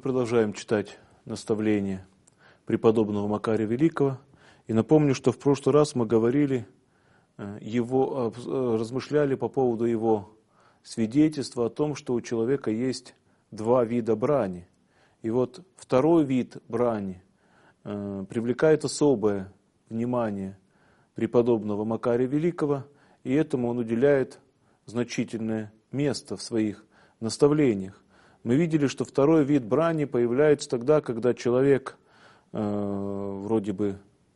Мы продолжаем читать наставления преподобного Макария Великого. И напомню, что в прошлый раз мы говорили, размышляли по поводу его свидетельства о том, что у человека есть два вида брани. И вот второй вид брани привлекает особое внимание преподобного Макария Великого, и этому он уделяет значительное место в своих наставлениях. Мы видели, что второй вид брани появляется тогда, когда человек вроде бы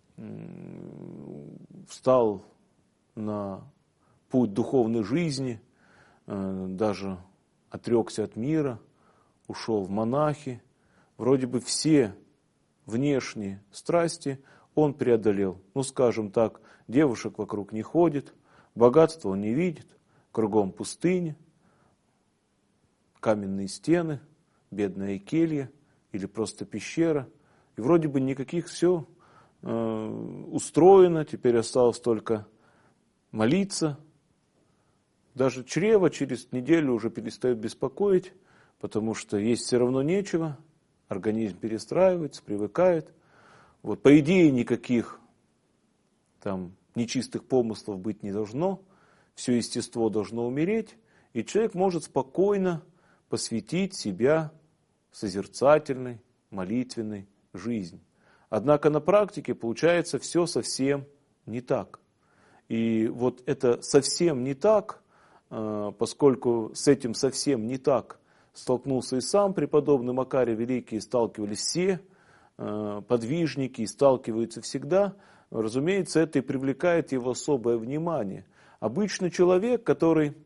встал на путь духовной жизни, даже отрекся от мира, ушел в монахи. Вроде бы все внешние страсти он преодолел. Ну, скажем так, девушек вокруг не ходит, богатства он не видит, кругом пустыня, каменные стены, бедная келья или просто пещера. И вроде бы никаких, все устроено, теперь осталось только молиться. Даже чрево через неделю уже перестает беспокоить, потому что есть все равно нечего, организм перестраивается, привыкает. Вот, по идее никаких там нечистых помыслов быть не должно, все естество должно умереть, и человек может спокойно посвятить себя созерцательной, молитвенной жизни. Однако на практике получается все совсем не так. И вот это совсем не так, поскольку с этим совсем не так столкнулся и сам преподобный Макарий Великий, сталкивались все подвижники, и сталкиваются всегда, разумеется, это и привлекает его особое внимание. Обычный человек, который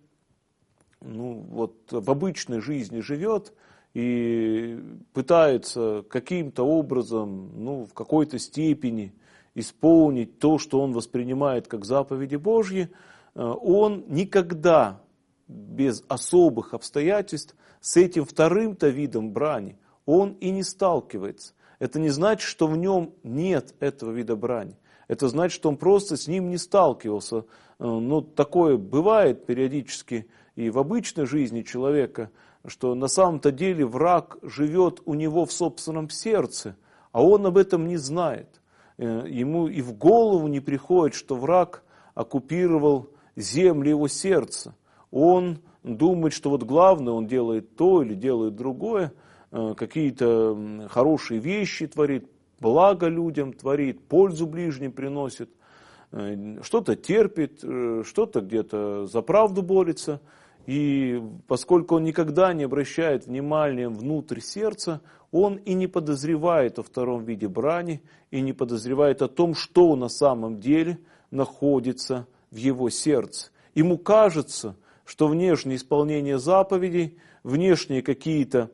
в обычной жизни живет и пытается каким-то образом, в какой-то степени исполнить то, что он воспринимает как заповеди Божьи, он никогда без особых обстоятельств с этим вторым-то видом брани он и не сталкивается. Это не значит, что в нем нет этого вида брани. Это значит, что он просто с ним не сталкивался. Но такое бывает периодически и в обычной жизни человека, что на самом-то деле враг живет у него в собственном сердце, а он об этом не знает. Ему и в голову не приходит, что враг оккупировал земли его сердца. Он думает, что вот главное, он делает то или делает другое, какие-то хорошие вещи творит, благо людям творит, пользу ближним приносит, что-то терпит, что-то где-то за правду борется. И поскольку он никогда не обращает внимания внутрь сердца, он и не подозревает о втором виде брани, и не подозревает о том, что на самом деле находится в его сердце. Ему кажется, что внешнее исполнение заповедей, внешние какие-то,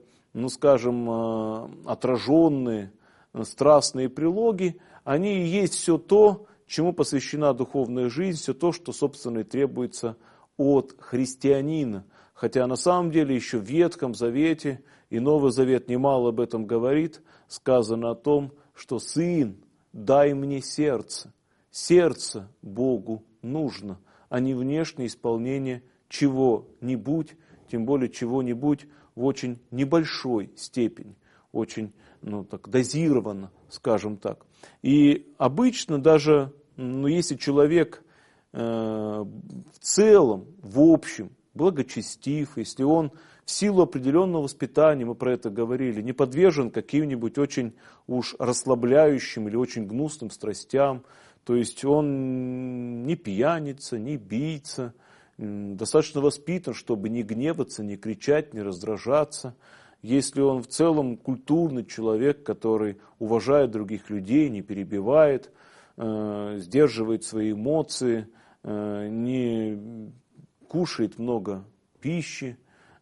отраженные страстные прилоги, они и есть все то, чему посвящена духовная жизнь, все то, что, собственно, и требуется от христианина. Хотя на самом деле еще в Ветхом Завете, и Новый Завет немало об этом говорит, сказано о том, что «Сын, дай мне сердце». Сердце Богу нужно, а не внешнее исполнение чего-нибудь, тем более чего-нибудь в очень небольшой степени, очень дозированно, скажем так. И обычно даже, если человек в целом, в общем, благочестив, если он в силу определенного воспитания, мы про это говорили, не подвержен каким-нибудь очень уж расслабляющим или очень гнусным страстям, то есть он не пьяница, не бийца, достаточно воспитан, чтобы не гневаться, не кричать, не раздражаться. Если он в целом культурный человек, который уважает других людей, не перебивает, сдерживает свои эмоции, не кушает много пищи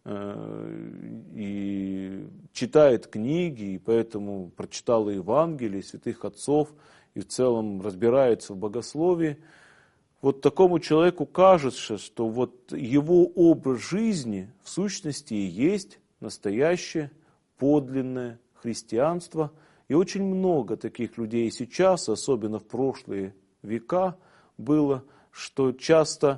и читает книги, и поэтому прочитал и Евангелие, и святых отцов, и в целом разбирается в богословии, вот такому человеку кажется, что вот его образ жизни в сущности и есть настоящее подлинное христианство. И очень много таких людей сейчас, особенно в прошлые века, было, что часто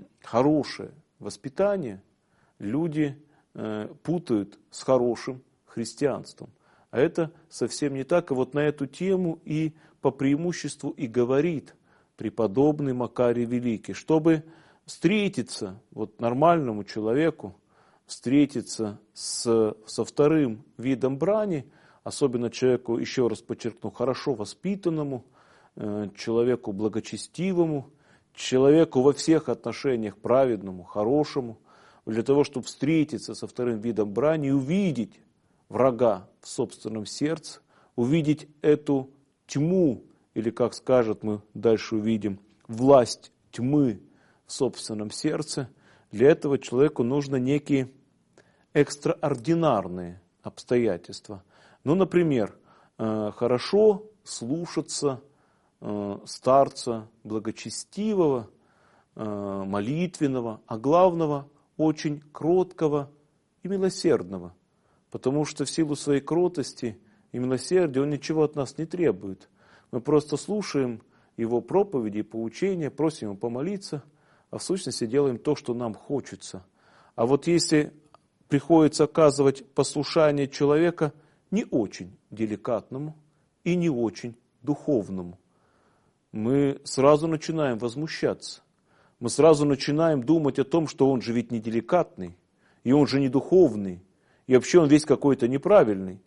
хорошее воспитание люди путают с хорошим христианством. А это совсем не так. И вот на эту тему и по преимуществу и говорит преподобный Макарий Великий, чтобы встретиться вот нормальному человеку, встретиться со вторым видом брани, особенно человеку, еще раз подчеркну, хорошо воспитанному, человеку благочестивому, человеку во всех отношениях праведному, хорошему, для того, чтобы встретиться со вторым видом брани и увидеть врага в собственном сердце, увидеть эту тьму, или, как скажет, мы дальше увидим, власть тьмы в собственном сердце, для этого человеку нужно некие экстраординарные обстоятельства. Ну, например, хорошо слушаться старца благочестивого, молитвенного, а главного очень кроткого и милосердного. Потому что в силу своей кротости и милосердия он ничего от нас не требует. Мы просто слушаем его проповеди и поучения, просим его помолиться, а в сущности делаем то, что нам хочется. А вот если приходится оказывать послушание человека не очень деликатному и не очень духовному, мы сразу начинаем возмущаться. Мы сразу начинаем думать о том, что он же ведь не деликатный, и он же не духовный, и вообще он весь какой-то неправильный.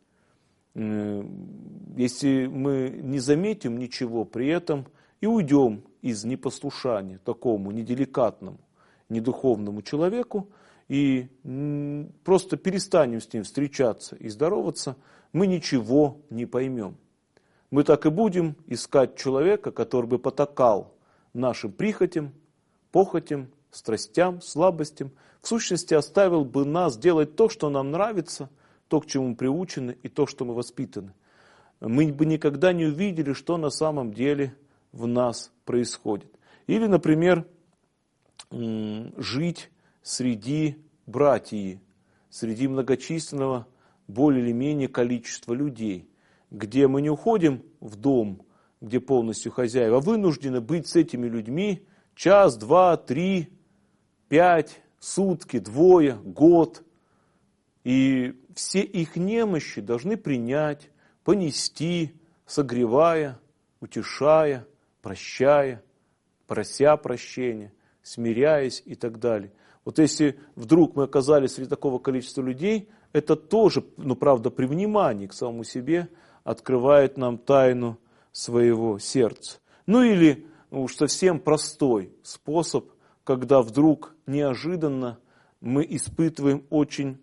Если мы не заметим ничего при этом и уйдем из непослушания такому неделикатному, недуховному человеку, и просто перестанем с ним встречаться и здороваться, мы ничего не поймем. Мы так и будем искать человека, который бы потакал нашим прихотям, похотям, страстям, слабостям, в сущности оставил бы нас делать то, что нам нравится, то, к чему мы приучены, и то, что мы воспитаны. Мы бы никогда не увидели, что на самом деле в нас происходит. Или, например, жить среди братьев, среди многочисленного более или менее количества людей, где мы не уходим в дом, где полностью хозяева, а вынуждены быть с этими людьми час, два, 3, 5, сутки, 2, год. И все их немощи должны принять, понести, согревая, утешая, прощая, прося прощения, смиряясь и так далее. Вот если вдруг мы оказались среди такого количества людей, это тоже, правда, при внимании к самому себе открывает нам тайну своего сердца. Ну или уж совсем простой способ, когда вдруг неожиданно мы испытываем очень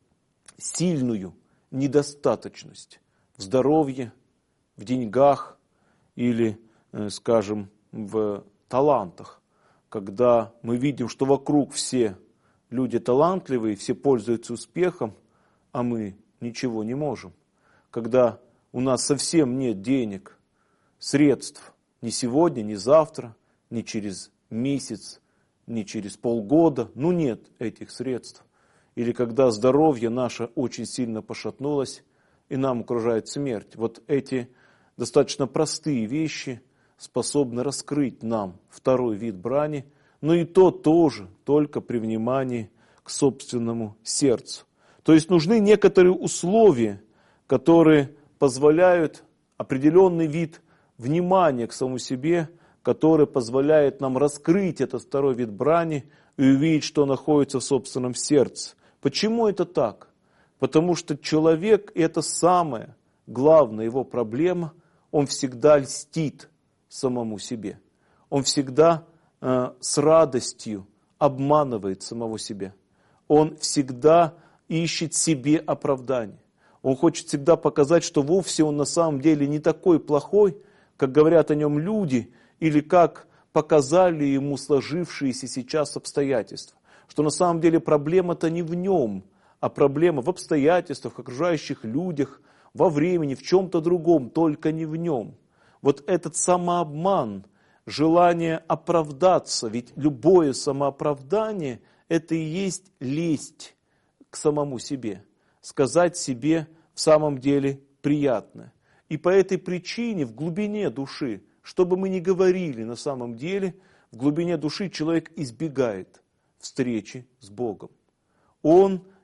сильную недостаточность в здоровье, в деньгах или, скажем, в талантах. Когда мы видим, что вокруг все люди талантливые, все пользуются успехом, а мы ничего не можем. Когда у нас совсем нет денег, средств ни сегодня, ни завтра, ни через месяц, ни через полгода, нет этих средств. Или когда здоровье наше очень сильно пошатнулось, и нам окружает смерть. Вот эти достаточно простые вещи способны раскрыть нам второй вид брани, но и то тоже только при внимании к собственному сердцу. То есть нужны некоторые условия, которые позволяют определенный вид внимания к самому себе, который позволяет нам раскрыть этот второй вид брани и увидеть, что находится в собственном сердце. Почему это так? Потому что человек, и это самая главная его проблема, он всегда льстит самому себе. Он всегда с радостью обманывает самого себя. Он всегда ищет себе оправдание. Он хочет всегда показать, что вовсе он на самом деле не такой плохой, как говорят о нем люди, или как показали ему сложившиеся сейчас обстоятельства. Что на самом деле проблема-то не в нем, а проблема в обстоятельствах, в окружающих людях, во времени, в чем-то другом, только не в нем. Вот этот самообман, желание оправдаться, ведь любое самооправдание – это и есть лесть к самому себе, сказать себе в самом деле приятное. И по этой причине в глубине души, что бы мы ни говорили на самом деле, в глубине души человек избегает встречи с Богом. Он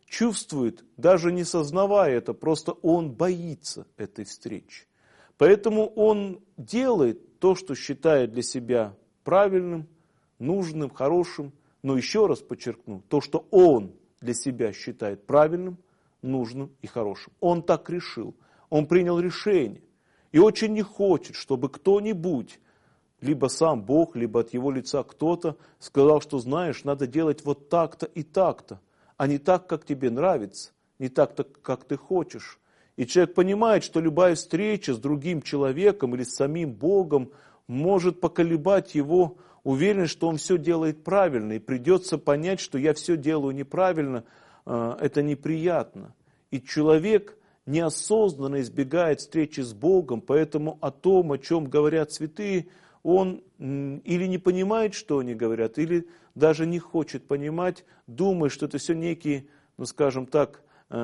чувствует, даже не сознавая это, просто он боится этой встречи. Поэтому он делает то, что считает для себя правильным, нужным, хорошим, но еще раз подчеркну, то, что он для себя считает правильным, нужным и хорошим. Он так решил, он принял решение и очень не хочет, чтобы кто-нибудь, либо сам Бог, либо от его лица кто-то сказал, что знаешь, надо делать вот так-то и так-то, а не так, как тебе нравится, не так, как ты хочешь. И человек понимает, что любая встреча с другим человеком или с самим Богом может поколебать его уверенность, что он все делает правильно, и придется понять, что я все делаю неправильно, это неприятно. И человек неосознанно избегает встречи с Богом, поэтому о том, о чем говорят святые, он или не понимает, что они говорят, или даже не хочет понимать, думает, что это все некие, скажем так,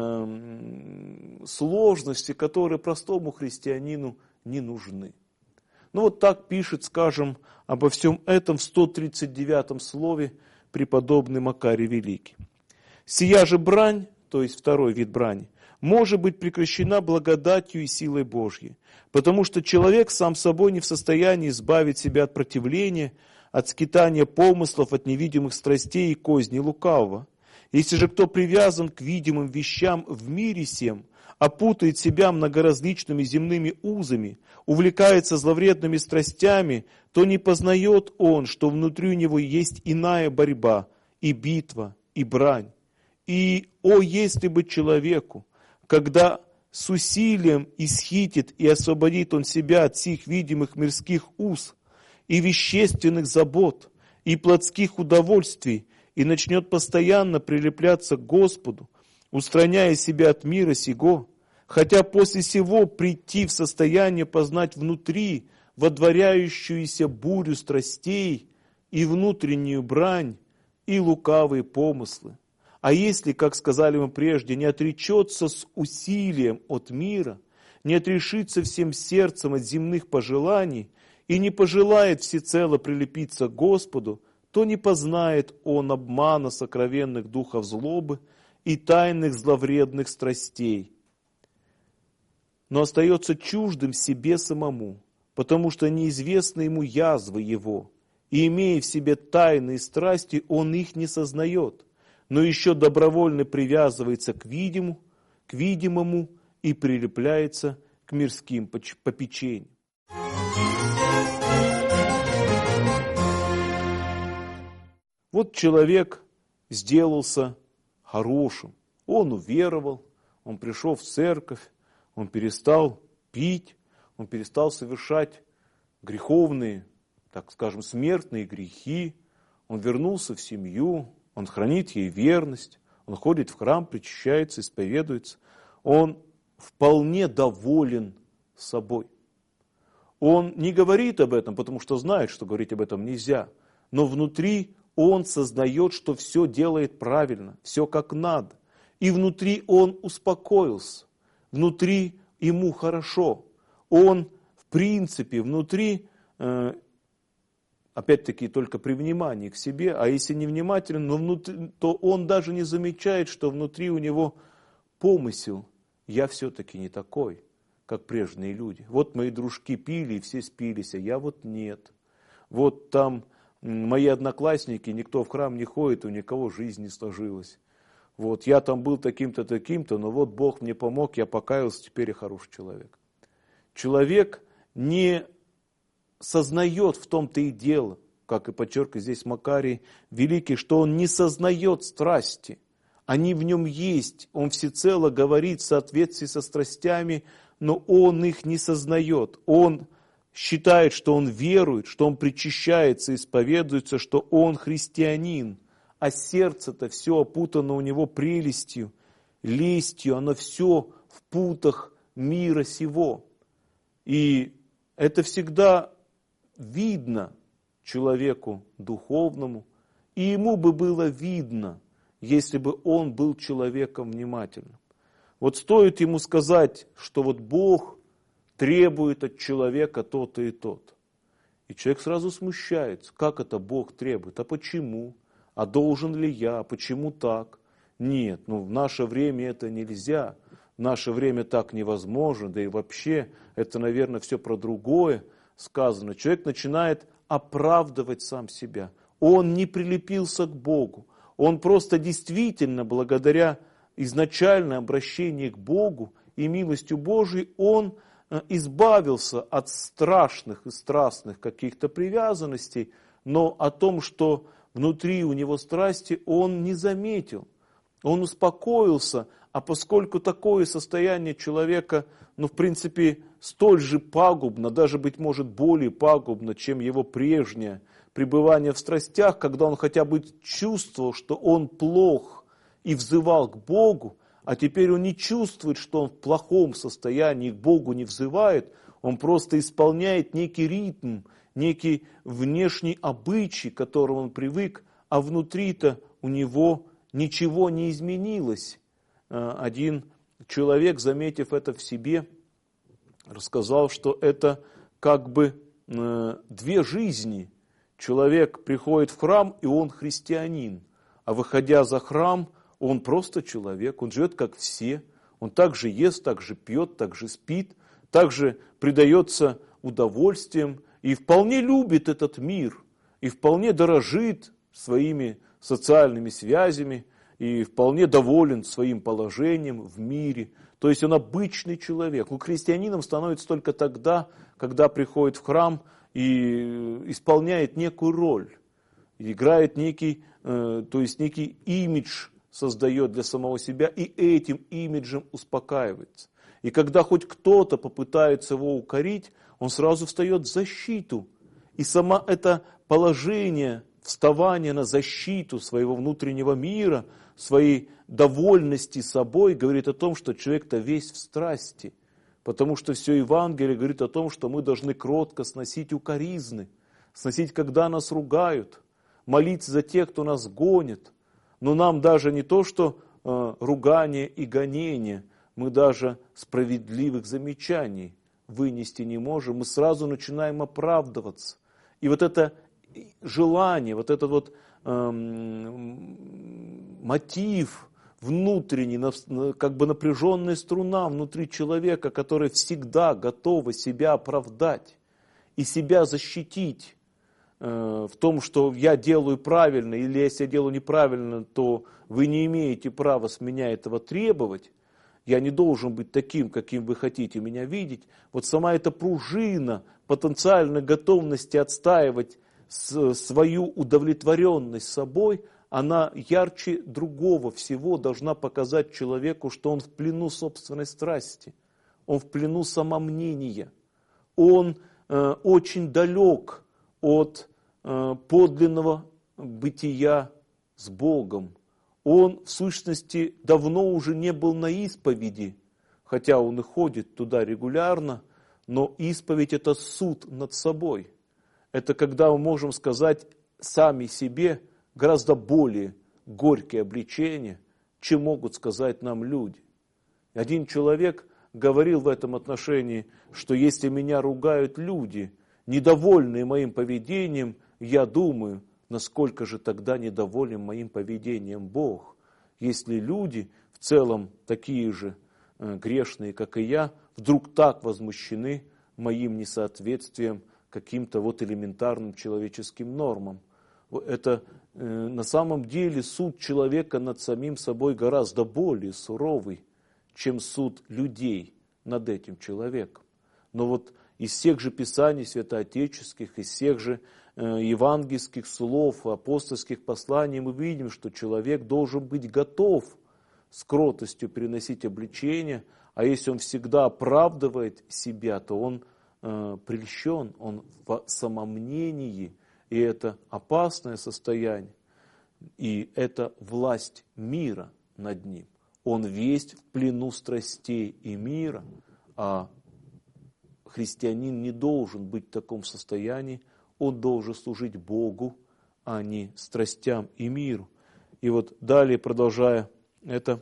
сложности, которые простому христианину не нужны. Вот так пишет, скажем, обо всем этом в 139-м слове преподобный Макарий Великий. «Сия же брань», то есть второй вид брани, может быть прекращена благодатью и силой Божьей, потому что человек сам собой не в состоянии избавить себя от противления, от скитания помыслов, от невидимых страстей и козней лукавого. Если же кто привязан к видимым вещам в мире сем, опутает себя многоразличными земными узами, увлекается зловредными страстями, то не познает он, что внутри у него есть иная борьба, и битва, и брань. И, если бы человеку, когда с усилием исхитит и освободит он себя от сих видимых мирских уз, и вещественных забот, и плотских удовольствий, и начнет постоянно прилепляться к Господу, устраняя себя от мира сего, хотя после сего прийти в состояние познать внутри водворяющуюся бурю страстей и внутреннюю брань и лукавые помыслы. А если, как сказали мы прежде, не отречется с усилием от мира, не отрешится всем сердцем от земных пожеланий и не пожелает всецело прилепиться к Господу, то не познает он обмана сокровенных духов злобы и тайных зловредных страстей, но остается чуждым себе самому, потому что неизвестны ему язвы его, и, имея в себе тайные страсти, он их не сознает, но еще добровольно привязывается к видимому и прилепляется к мирским попечениям. Вот человек сделался хорошим, он уверовал, он пришел в церковь, он перестал пить, он перестал совершать греховные, так скажем, смертные грехи, он вернулся в семью, он хранит ей верность, он ходит в храм, причащается, исповедуется, он вполне доволен собой. Он не говорит об этом, потому что знает, что говорить об этом нельзя, но внутри он сознает, что все делает правильно, все как надо. И внутри он успокоился, внутри ему хорошо. Он, в принципе, внутри, опять-таки, только при внимании к себе, а если не внимателен, то он даже не замечает, что внутри у него помысел. Я все-таки не такой, как прежние люди. Вот мои дружки пили, и все спились, а я вот нет. Вот там мои одноклассники, никто в храм не ходит, у никого жизнь не сложилась. Вот я там был таким-то, таким-то, но вот Бог мне помог, я покаялся, теперь я хороший человек. Человек не сознает, в том-то и дело, как и подчеркивает здесь Макарий Великий, что он не сознает страсти. Они в нем есть, он всецело говорит в соответствии со страстями, но он их не сознает. Он считает, что он верует, что он причащается, исповедуется, что он христианин, а сердце-то все опутано у него прелестью, лестью, оно все в путах мира сего. И это всегда видно человеку духовному, и ему бы было видно, если бы он был человеком внимательным. Вот стоит ему сказать, что вот Бог требует от человека то-то и то-то. И человек сразу смущается. Как это Бог требует? А почему? А должен ли я? Почему так? Нет, в наше время это нельзя, в наше время так невозможно, да и вообще это, наверное, все про другое сказано. Человек начинает оправдывать сам себя. Он не прилепился к Богу, он просто действительно благодаря изначальное обращение к Богу и милостью Божией, он избавился от страшных и страстных каких-то привязанностей, но о том, что внутри у него страсти, он не заметил. Он успокоился, а поскольку такое состояние человека, в принципе, столь же пагубно, даже, быть может, более пагубно, чем его прежнее пребывание в страстях, когда он хотя бы чувствовал, что он плох и взывал к Богу, а теперь он не чувствует, что он в плохом состоянии, к Богу не взывает, он просто исполняет некий ритм, некий внешний обычай, к которому он привык, а внутри-то у него ничего не изменилось. Один человек, заметив это в себе, рассказал, что это как бы две жизни. Человек приходит в храм, и он христианин, а выходя за храм, он просто человек, он живет как все, он также ест, также пьет, также спит, также предается удовольствиям и вполне любит этот мир, и вполне дорожит своими социальными связями, и вполне доволен своим положением в мире. То есть он обычный человек. Христианином становится только тогда, когда приходит в храм и исполняет некую роль, играет некий имидж, создает для самого себя, и этим имиджем успокаивается. И когда хоть кто-то попытается его укорить, он сразу встает в защиту. И само это положение, вставание на защиту своего внутреннего мира, своей довольности собой, говорит о том, что человек-то весь в страсти. Потому что все Евангелие говорит о том, что мы должны кротко сносить укоризны, сносить, когда нас ругают, молиться за тех, кто нас гонит. Но нам даже не то, что ругание и гонение, мы даже справедливых замечаний вынести не можем, мы сразу начинаем оправдываться. И вот это желание, вот этот мотив внутренний, как бы напряженная струна внутри человека, которая всегда готова себя оправдать и себя защитить в том, что я делаю правильно, или если я делаю неправильно, то вы не имеете права с меня этого требовать, я не должен быть таким, каким вы хотите меня видеть. Вот сама эта пружина потенциальной готовности отстаивать свою удовлетворенность собой, она ярче другого всего должна показать человеку, что он в плену собственной страсти, он в плену самомнения, он очень далек от подлинного бытия с Богом. Он, в сущности, давно уже не был на исповеди, хотя он и ходит туда регулярно, но исповедь – это суд над собой. Это когда мы можем сказать сами себе гораздо более горькие обличения, чем могут сказать нам люди. Один человек говорил в этом отношении, что если меня ругают люди, недовольные моим поведением, я думаю, насколько же тогда недоволен моим поведением Бог, если люди в целом такие же грешные, как и я, вдруг так возмущены моим несоответствием каким-то элементарным человеческим нормам. Это на самом деле суд человека над самим собой гораздо более суровый, чем суд людей над этим человеком. Но из всех же писаний святоотеческих, из всех же евангельских слов, апостольских посланий мы видим, что человек должен быть готов с кротостью переносить обличения, а если он всегда оправдывает себя, то он прельщен, он в самомнении, и это опасное состояние, и это власть мира над ним. Он весь в плену страстей и мира, а христианин не должен быть в таком состоянии, он должен служить Богу, а не страстям и миру. И далее, продолжая это,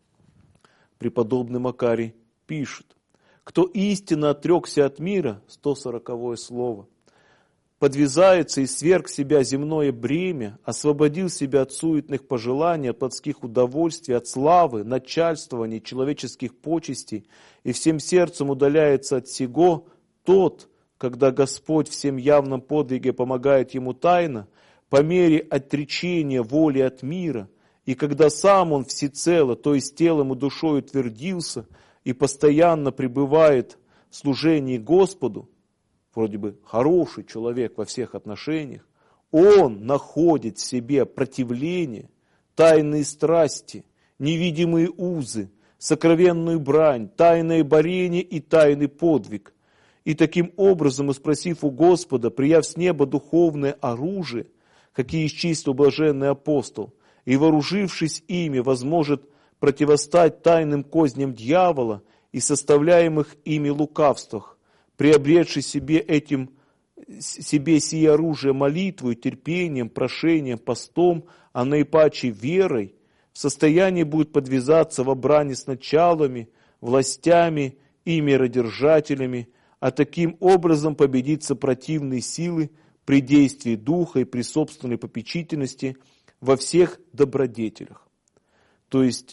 преподобный Макарий пишет: «Кто истинно отрекся от мира», 140-е слово, подвязается и сверг себя земное бремя, освободил себя от суетных пожеланий, от плотских удовольствий, от славы, начальствований, человеческих почестей, и всем сердцем удаляется от сего, тот, когда Господь в всем явном подвиге помогает ему тайно, по мере отречения воли от мира, и когда сам он всецело, то есть телом и душой утвердился и постоянно пребывает в служении Господу, вроде бы хороший человек во всех отношениях, он находит в себе противление, тайные страсти, невидимые узы, сокровенную брань, тайное борение и тайный подвиг. И таким образом, спросив у Господа, прияв с неба духовное оружие, какие исчислил блаженный апостол, и вооружившись ими, возможет противостать тайным козням дьявола и составляемых ими лукавствах, приобретший себе сие оружие молитвой, терпением, прошением, постом, а наипаче верой, в состоянии будет подвязаться во брани с началами, властями и миродержателями, а таким образом победить сопротивные силы при действии духа и при собственной попечительности во всех добродетелях. То есть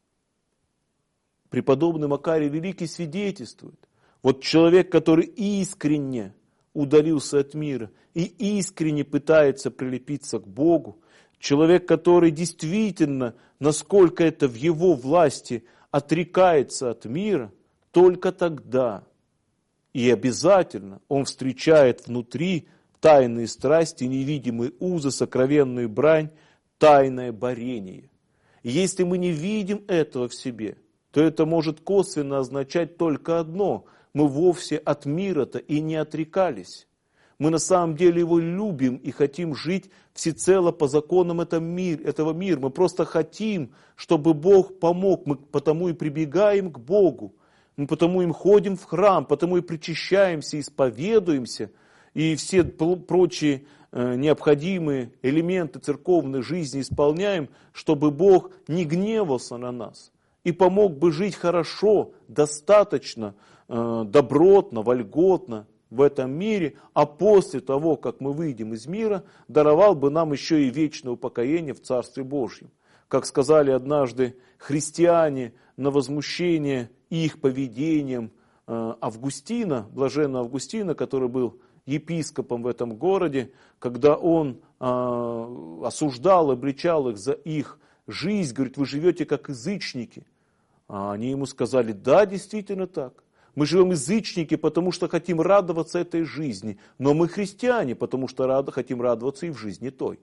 преподобный Макарий Великий свидетельствует, вот человек, который искренне удалился от мира и искренне пытается прилепиться к Богу, человек, который действительно, насколько это в его власти, отрекается от мира, только тогда и обязательно он встречает внутри тайные страсти, невидимые узы, сокровенную брань, тайное борение. И если мы не видим этого в себе, то это может косвенно означать только одно – мы вовсе от мира-то и не отрекались. Мы на самом деле его любим и хотим жить всецело по законам этого мира. Мы просто хотим, чтобы Бог помог. Мы потому и прибегаем к Богу. Мы потому и ходим в храм, потому и причащаемся, исповедуемся. И все прочие необходимые элементы церковной жизни исполняем, чтобы Бог не гневался на нас и помог бы жить хорошо, достаточно, добротно, вольготно в этом мире, а после того, как мы выйдем из мира, даровал бы нам еще и вечное упокоение в Царстве Божьем. Как сказали однажды христиане на возмущение их поведением Августина, блаженного Августина, который был епископом в этом городе, когда он осуждал, обличал их за их жизнь, говорит, вы живете как язычники. А они ему сказали, да, действительно так. Мы живем язычники, потому что хотим радоваться этой жизни, но мы христиане, потому что хотим радоваться и в жизни той.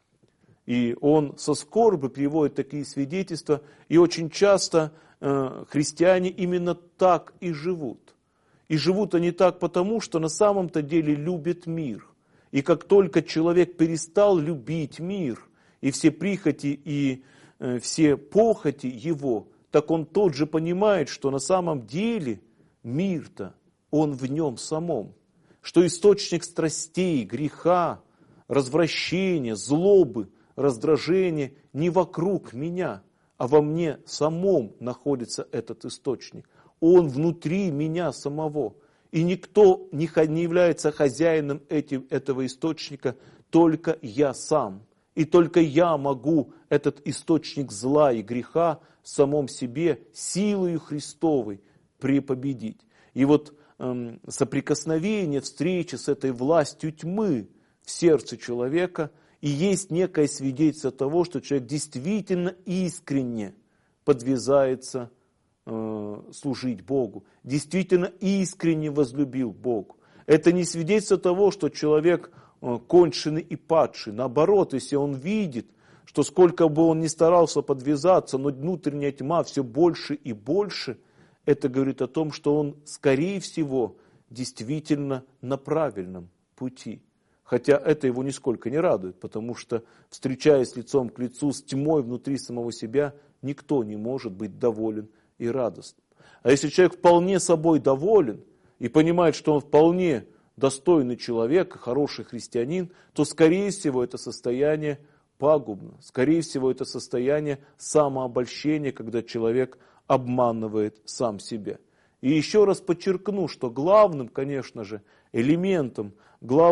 И он со скорбью приводит такие свидетельства, и очень часто христиане именно так и живут. И живут они так потому, что на самом-то деле любят мир. И как только человек перестал любить мир, и все прихоти, и все похоти его, так он тот же понимает, что на самом деле мир-то, он в нем самом. Что источник страстей, греха, развращения, злобы, раздражения не вокруг меня, а во мне самом находится этот источник. Он внутри меня самого. И никто не является хозяином этого источника, только я сам. И только я могу этот источник зла и греха в самом себе силою Христовой препобедить. И вот соприкосновение, встреча с этой властью тьмы в сердце человека и есть некое свидетельство того, что человек действительно искренне подвязается служить Богу, действительно искренне возлюбил Бога. Это не свидетельство того, что человек конченый и падший. Наоборот, если он видит, что сколько бы он ни старался подвязаться, но внутренняя тьма все больше и больше, это говорит о том, что он, скорее всего, действительно на правильном пути. Хотя это его нисколько не радует, потому что, встречаясь лицом к лицу с тьмой внутри самого себя, никто не может быть доволен и радостным. А если человек вполне собой доволен и понимает, что он вполне достойный человек, хороший христианин, то, скорее всего, это состояние пагубно. Скорее всего, это состояние самообольщения, когда человек обманывает сам себя. И еще раз подчеркну, что главным, конечно же, элементом, главным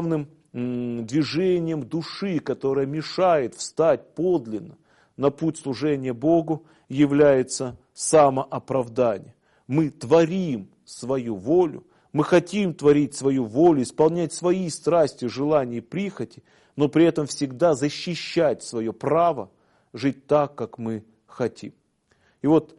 движением души, которое мешает встать подлинно на путь служения Богу, является самооправдание. Мы творим свою волю, мы хотим творить свою волю, исполнять свои страсти, желания и прихоти, но при этом всегда защищать свое право жить так, как мы хотим. И вот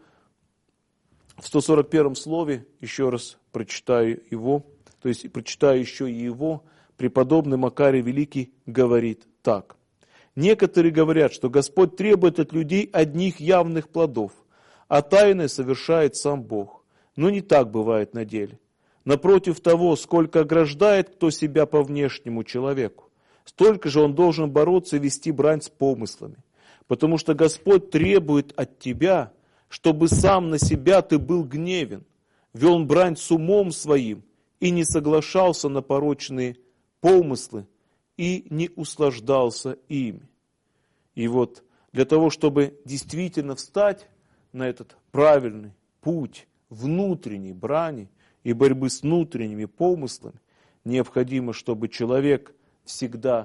в 141 слове, еще раз прочитаю его, то есть прочитаю еще и его, преподобный Макарий Великий говорит так. Некоторые говорят, что Господь требует от людей одних явных плодов, а тайное совершает сам Бог. Но не так бывает на деле. Напротив того, сколько ограждает кто себя по внешнему человеку, столько же он должен бороться и вести брань с помыслами. Потому что Господь требует от тебя, чтобы сам на себя ты был гневен, вел брань с умом своим и не соглашался на порочные помыслы и не услаждался ими. И вот для того, чтобы действительно встать на этот правильный путь внутренней брани и борьбы с внутренними помыслами, необходимо, чтобы человек всегда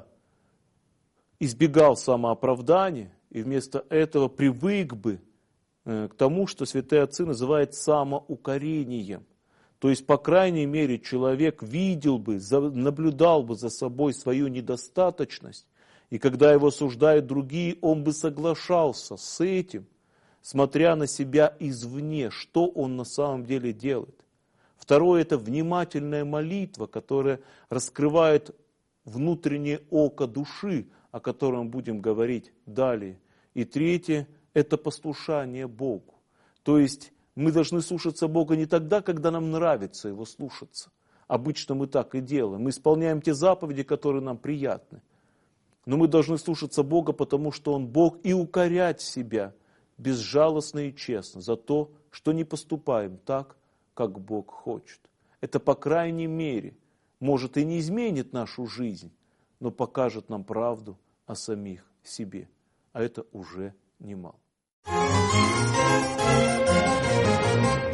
избегал самооправдания и вместо этого привык бы к тому, что святые отцы называют самоукорением. То есть, по крайней мере, человек видел бы, наблюдал бы за собой свою недостаточность, и когда его осуждают другие, он бы соглашался с этим, смотря на себя извне, что он на самом деле делает. Второе – это внимательная молитва, которая раскрывает внутреннее око души, о котором будем говорить далее. И третье – это послушание Богу. То есть мы должны слушаться Бога не тогда, когда нам нравится Его слушаться. Обычно мы так и делаем. Мы исполняем те заповеди, которые нам приятны. Но мы должны слушаться Бога, потому что Он Бог, и укорять себя безжалостно и честно за то, что не поступаем так, как Бог хочет. Это, по крайней мере, может и не изменит нашу жизнь, но покажет нам правду о самих себе. А это уже немало.